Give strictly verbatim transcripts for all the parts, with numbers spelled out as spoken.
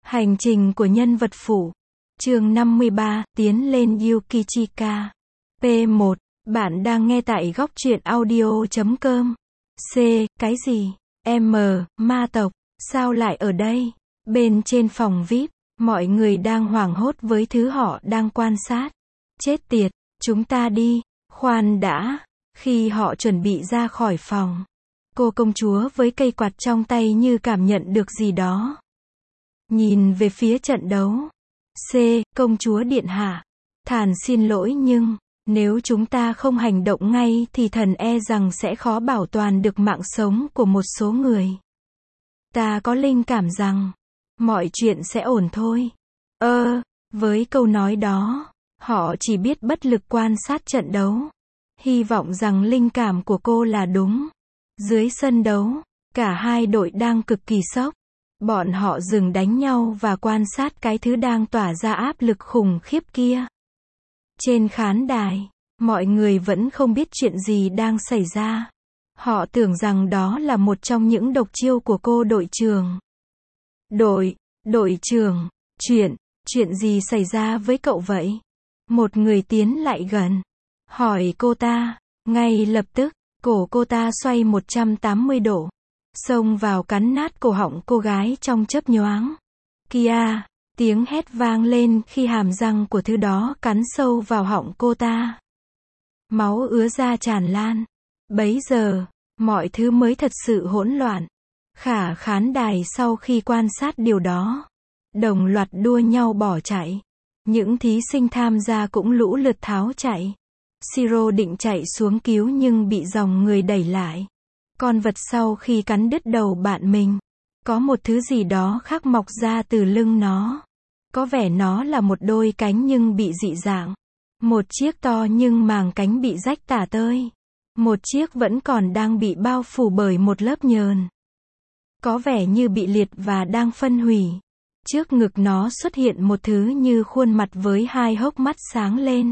Hành trình của nhân vật phụ. Chương năm mươi ba, tiến lên Yukichika. P một. Bạn đang nghe tại góc truyện audio chấm com. C. Cái gì? M. Ma tộc. Sao lại ở đây? Bên trên phòng vi ai pi, mọi người đang hoảng hốt với thứ họ đang quan sát. Chết tiệt, chúng ta đi. Khoan đã. Khi họ chuẩn bị ra khỏi phòng, cô công chúa với cây quạt trong tay như cảm nhận được gì đó. Nhìn về phía trận đấu. C. Công chúa điện hạ. Thản xin lỗi nhưng, nếu chúng ta không hành động ngay thì thần e rằng sẽ khó bảo toàn được mạng sống của một số người. Ta có linh cảm rằng, mọi chuyện sẽ ổn thôi. Ơ, với câu nói đó, họ chỉ biết bất lực quan sát trận đấu. Hy vọng rằng linh cảm của cô là đúng. Dưới sân đấu, cả hai đội đang cực kỳ sốc. Bọn họ dừng đánh nhau và quan sát cái thứ đang tỏa ra áp lực khủng khiếp kia. Trên khán đài, mọi người vẫn không biết chuyện gì đang xảy ra. Họ tưởng rằng đó là một trong những độc chiêu của cô đội trưởng. Đội, đội trưởng, chuyện, chuyện gì xảy ra với cậu vậy? Một người tiến lại gần, hỏi cô ta. Ngay lập tức, cổ cô ta xoay một trăm tám mươi độ. Xông vào cắn nát cổ họng cô gái trong chớp nhoáng. Kia, tiếng hét vang lên khi hàm răng của thứ đó cắn sâu vào họng cô ta. Máu ứa ra tràn lan. Bấy giờ, mọi thứ mới thật sự hỗn loạn. Khả khán đài sau khi quan sát điều đó, đồng loạt đua nhau bỏ chạy. Những thí sinh tham gia cũng lũ lượt tháo chạy. Shiro định chạy xuống cứu nhưng bị dòng người đẩy lại. Con vật sau khi cắn đứt đầu bạn mình, có một thứ gì đó khác mọc ra từ lưng nó. Có vẻ nó là một đôi cánh nhưng bị dị dạng. Một chiếc to nhưng màng cánh bị rách tả tơi. Một chiếc vẫn còn đang bị bao phủ bởi một lớp nhờn. Có vẻ như bị liệt và đang phân hủy. Trước ngực nó xuất hiện một thứ như khuôn mặt với hai hốc mắt sáng lên.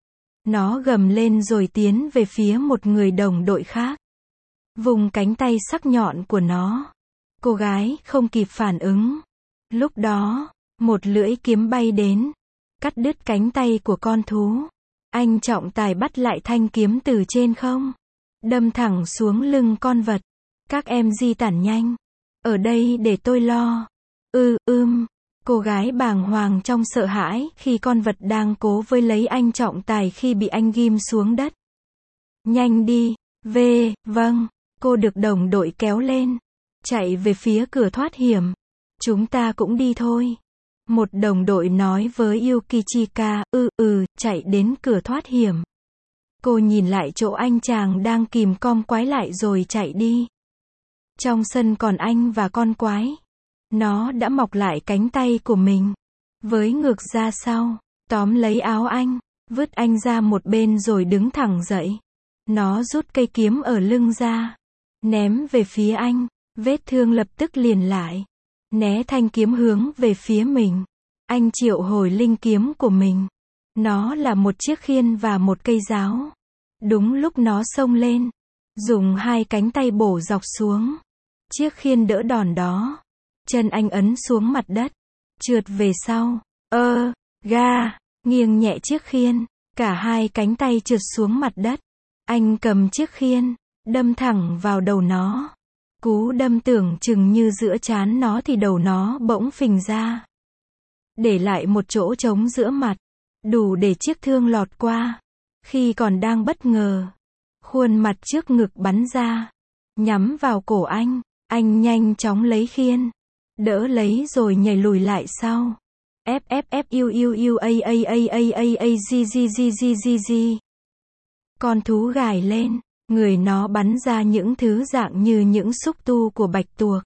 Nó gầm lên rồi tiến về phía một người đồng đội khác. Vùng cánh tay sắc nhọn của nó. Cô gái không kịp phản ứng. Lúc đó, một lưỡi kiếm bay đến, cắt đứt cánh tay của con thú. Anh trọng tài bắt lại thanh kiếm từ trên không, đâm thẳng xuống lưng con vật. Các em di tản nhanh. Ở đây để tôi lo. Ư, ưm. Cô gái bàng hoàng trong sợ hãi khi con vật đang cố với lấy anh trọng tài khi bị anh ghim xuống đất. Nhanh đi. V, vâng. Cô được đồng đội kéo lên. Chạy về phía cửa thoát hiểm. Chúng ta cũng đi thôi. Một đồng đội nói với Yukichika. Ừ, ừ, chạy đến cửa thoát hiểm. Cô nhìn lại chỗ anh chàng đang kìm com quái lại rồi chạy đi. Trong sân còn anh và con quái. Nó đã mọc lại cánh tay của mình. Với ngược ra sau, tóm lấy áo anh, vứt anh ra một bên rồi đứng thẳng dậy. Nó rút cây kiếm ở lưng ra, ném về phía anh. Vết thương lập tức liền lại. Né thanh kiếm hướng về phía mình. Anh triệu hồi linh kiếm của mình. Nó là một chiếc khiên và một cây giáo. Đúng lúc nó xông lên, dùng hai cánh tay bổ dọc xuống. Chiếc khiên đỡ đòn đó. Chân anh ấn xuống mặt đất, trượt về sau. Ơ, ga, nghiêng nhẹ chiếc khiên. Cả hai cánh tay trượt xuống mặt đất. Anh cầm chiếc khiên, đâm thẳng vào đầu nó. Cú đâm tưởng chừng như giữa trán nó thì đầu nó bỗng phình ra, để lại một chỗ trống giữa mặt, đủ để chiếc thương lọt qua. Khi còn đang bất ngờ, khuôn mặt trước ngực bắn ra, nhắm vào cổ anh. Anh nhanh chóng lấy khiên, đỡ lấy rồi nhảy lùi lại sau. F F F U U U A A A A A A G G G G G G. Con thú gào lên, người nó bắn ra những thứ dạng như những xúc tu của bạch tuộc.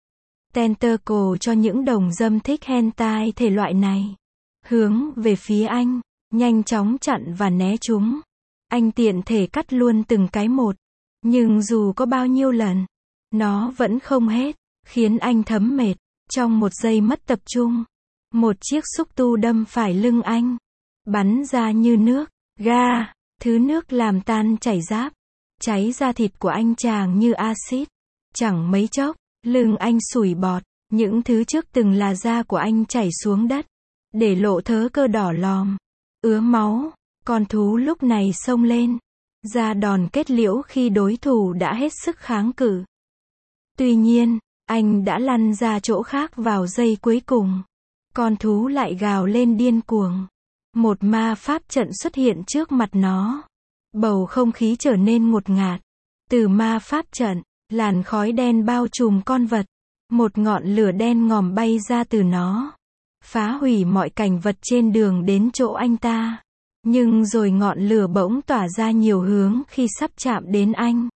Tentacle cho những đồng dâm thích hentai thể loại này. Hướng về phía anh, nhanh chóng chặn và né chúng. Anh tiện thể cắt luôn từng cái một. Nhưng dù có bao nhiêu lần, nó vẫn không hết, khiến anh thấm mệt. Trong một giây mất tập trung, một chiếc xúc tu đâm phải lưng anh, bắn ra như nước, ga, thứ nước làm tan chảy giáp, cháy da thịt của anh chàng như axit. Chẳng mấy chốc, lưng anh sủi bọt, Những thứ trước từng là da của anh chảy xuống đất, để lộ thớ cơ đỏ lòm, ứa máu. Con thú lúc này xông lên, ra đòn kết liễu khi đối thủ đã hết sức kháng cự. Tuy nhiên, anh đã lăn ra chỗ khác vào giây cuối cùng. Con thú lại gào lên điên cuồng. Một ma pháp trận xuất hiện trước mặt nó. Bầu không khí trở nên ngột ngạt. Từ ma pháp trận, làn khói đen bao trùm con vật. Một ngọn lửa đen ngòm bay ra từ nó, phá hủy mọi cảnh vật trên đường đến chỗ anh ta. Nhưng rồi ngọn lửa bỗng tỏa ra nhiều hướng khi sắp chạm đến anh.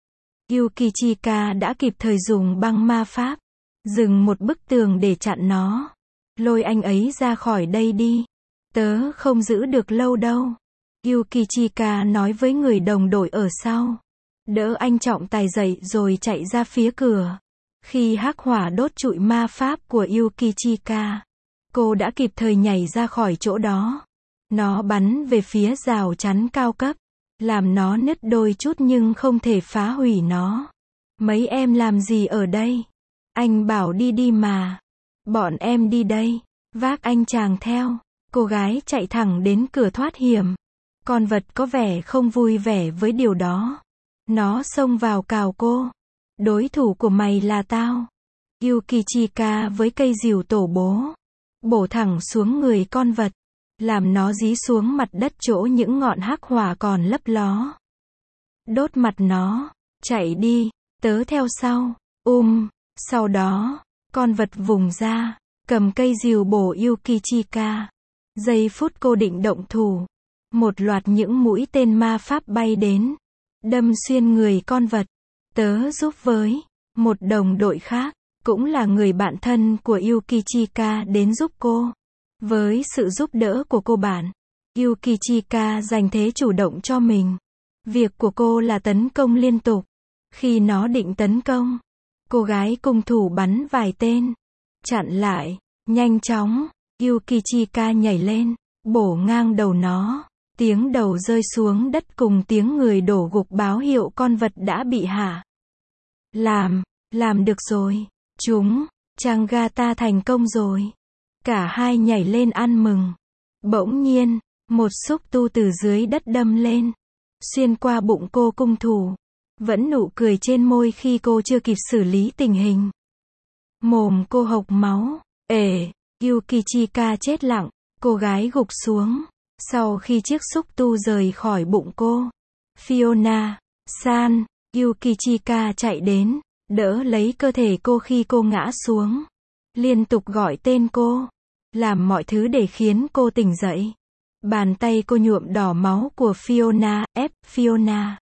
Yukichika đã kịp thời dùng băng ma pháp, dừng một bức tường để chặn nó. Lôi anh ấy ra khỏi đây đi. Tớ không giữ được lâu đâu. Yukichika nói với người đồng đội ở sau. Đỡ anh trọng tài dậy rồi chạy ra phía cửa. Khi hắc hỏa đốt trụi ma pháp của Yukichika, cô đã kịp thời nhảy ra khỏi chỗ đó. Nó bắn về phía rào chắn cao cấp, làm nó nứt đôi chút nhưng không thể phá hủy nó. Mấy em làm gì ở đây? Anh bảo đi đi mà. Bọn em đi đây. Vác anh chàng theo. Cô gái chạy thẳng đến cửa thoát hiểm. Con vật có vẻ không vui vẻ với điều đó. Nó xông vào cào cô. Đối thủ của mày là tao. Yukichika với cây rìu tổ bố, bổ thẳng xuống người con vật, làm nó dí xuống mặt đất chỗ những ngọn hắc hỏa còn lấp ló. Đốt mặt nó. Chạy đi, tớ theo sau. Um, sau đó, con vật vùng ra, cầm cây rìu bổ Yukichika. Giây phút cô định động thủ, một loạt những mũi tên ma pháp bay đến, đâm xuyên người con vật. Tớ giúp với một đồng đội khác, cũng là người bạn thân của Yukichika đến giúp cô. Với sự giúp đỡ của cô bạn, Yukichika giành thế chủ động cho mình. Việc của cô là tấn công liên tục. Khi nó định tấn công, cô gái cung thủ bắn vài tên, chặn lại. Nhanh chóng, Yukichika nhảy lên, bổ ngang đầu nó. Tiếng đầu rơi xuống đất cùng tiếng người đổ gục báo hiệu con vật đã bị hạ. Làm, làm được rồi. Chúng, Changata thành công rồi. Cả hai nhảy lên ăn mừng. Bỗng nhiên, một xúc tu từ dưới đất đâm lên, xuyên qua bụng cô cung thủ. Vẫn nụ cười trên môi khi cô chưa kịp xử lý tình hình. Mồm cô hộc máu. Ể, Yukichika chết lặng, cô gái gục xuống. Sau khi chiếc xúc tu rời khỏi bụng cô, Fiona, San, Yukichika chạy đến, đỡ lấy cơ thể cô khi cô ngã xuống. Liên tục gọi tên cô, làm mọi thứ để khiến cô tỉnh dậy. Bàn tay cô nhuộm đỏ máu của Fiona, ép Fiona.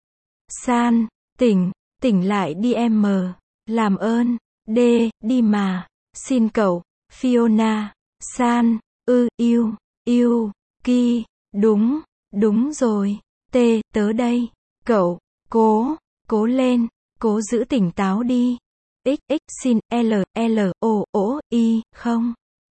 San, tỉnh, tỉnh lại đi em mờ. Làm ơn, đê, đi mà. Xin cậu, Fiona, San, ư, yêu, yêu, ki, đúng, đúng rồi. Tê, tớ đây. Cậu, cố, cố lên, cố giữ tỉnh táo đi. X, X, xin, L, L, O, O, I, không.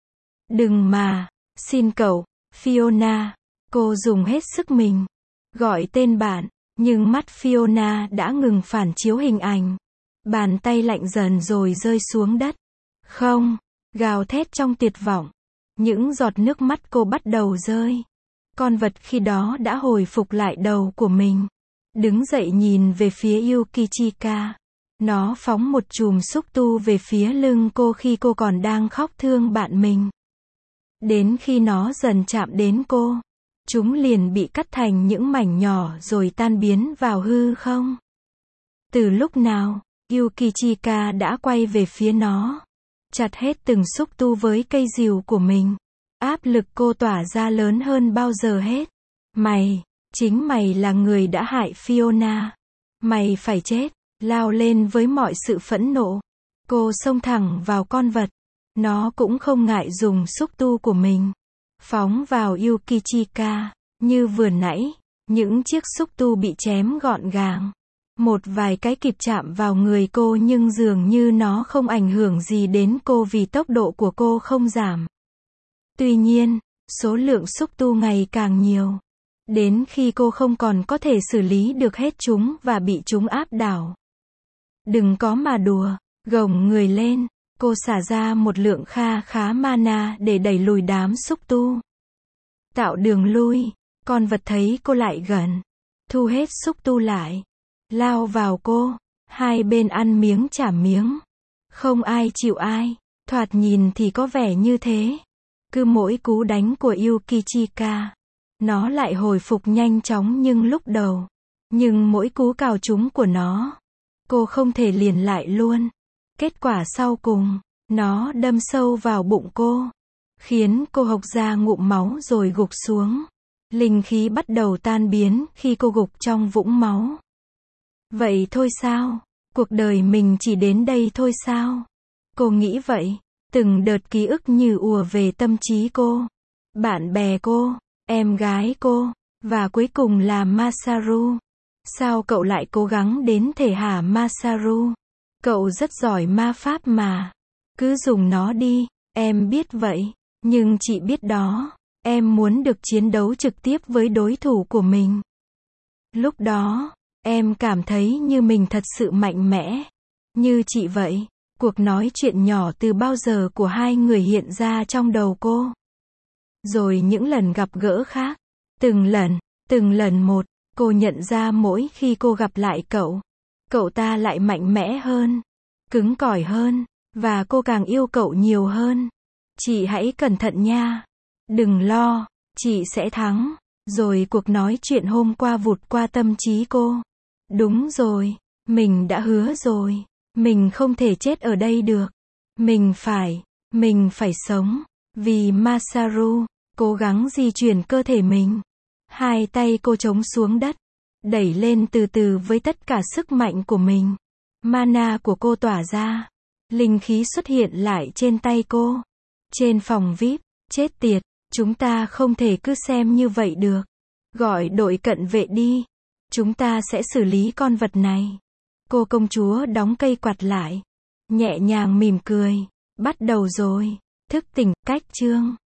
Đừng mà, xin cậu, Fiona. Cô dùng hết sức mình, gọi tên bạn, nhưng mắt Fiona đã ngừng phản chiếu hình ảnh. Bàn tay lạnh dần rồi rơi xuống đất. Không, gào thét trong tuyệt vọng. Những giọt nước mắt cô bắt đầu rơi. Con vật khi đó đã hồi phục lại đầu của mình. Đứng dậy nhìn về phía Yukichika. Nó phóng một chùm xúc tu về phía lưng cô khi cô còn đang khóc thương bạn mình. Đến khi nó dần chạm đến cô, chúng liền bị cắt thành những mảnh nhỏ rồi tan biến vào hư không. Từ lúc nào, Yukichika đã quay về phía nó, chặt hết từng xúc tu với cây rìu của mình. Áp lực cô tỏa ra lớn hơn bao giờ hết. Mày, chính mày là người đã hại Fiona. Mày phải chết. Lao lên với mọi sự phẫn nộ. Cô xông thẳng vào con vật. Nó cũng không ngại dùng xúc tu của mình. Phóng vào Yukichika. Như vừa nãy, những chiếc xúc tu bị chém gọn gàng. Một vài cái kịp chạm vào người cô nhưng dường như nó không ảnh hưởng gì đến cô vì tốc độ của cô không giảm. Tuy nhiên, số lượng xúc tu ngày càng nhiều. Đến khi cô không còn có thể xử lý được hết chúng và bị chúng áp đảo. Đừng có mà đùa, gồng người lên. Cô xả ra một lượng kha khá mana để đẩy lùi đám xúc tu. Tạo đường lui, con vật thấy cô lại gần. Thu hết xúc tu lại. Lao vào cô. Hai bên ăn miếng trả miếng. Không ai chịu ai. Thoạt nhìn thì có vẻ như thế. Cứ mỗi cú đánh của Yukichika, nó lại hồi phục nhanh chóng nhưng lúc đầu. Nhưng mỗi cú cào trúng của nó, cô không thể liền lại luôn. Kết quả sau cùng, nó đâm sâu vào bụng cô, khiến cô hộc ra ngụm máu rồi gục xuống. Linh khí bắt đầu tan biến khi cô gục trong vũng máu. Vậy thôi sao? Cuộc đời mình chỉ đến đây thôi sao? Cô nghĩ vậy. Từng đợt ký ức như ùa về tâm trí cô. Bạn bè cô, em gái cô, và cuối cùng là Masaru. Sao cậu lại cố gắng đến thể hả Masaru? Cậu rất giỏi ma pháp mà. Cứ dùng nó đi, em biết vậy. Nhưng chị biết đó, em muốn được chiến đấu trực tiếp với đối thủ của mình. Lúc đó, em cảm thấy như mình thật sự mạnh mẽ. Như chị vậy. Cuộc nói chuyện nhỏ từ bao giờ của hai người hiện ra trong đầu cô. Rồi những lần gặp gỡ khác. Từng lần, từng lần một, cô nhận ra mỗi khi cô gặp lại cậu, cậu ta lại mạnh mẽ hơn, cứng cỏi hơn, và cô càng yêu cậu nhiều hơn. Chị hãy cẩn thận nha. Đừng lo, chị sẽ thắng. Rồi cuộc nói chuyện hôm qua vụt qua tâm trí cô. Đúng rồi, mình đã hứa rồi. Mình không thể chết ở đây được. Mình phải, mình phải sống. Vì Masaru, cố gắng di chuyển cơ thể mình. Hai tay cô chống xuống đất, đẩy lên từ từ với tất cả sức mạnh của mình. Mana của cô tỏa ra. Linh khí xuất hiện lại trên tay cô. Trên phòng vi ai pi, chết tiệt, chúng ta không thể cứ xem như vậy được. Gọi đội cận vệ đi. Chúng ta sẽ xử lý con vật này. Cô công chúa đóng cây quạt lại. Nhẹ nhàng mỉm cười. Bắt đầu rồi. Thức tỉnh, cách chương.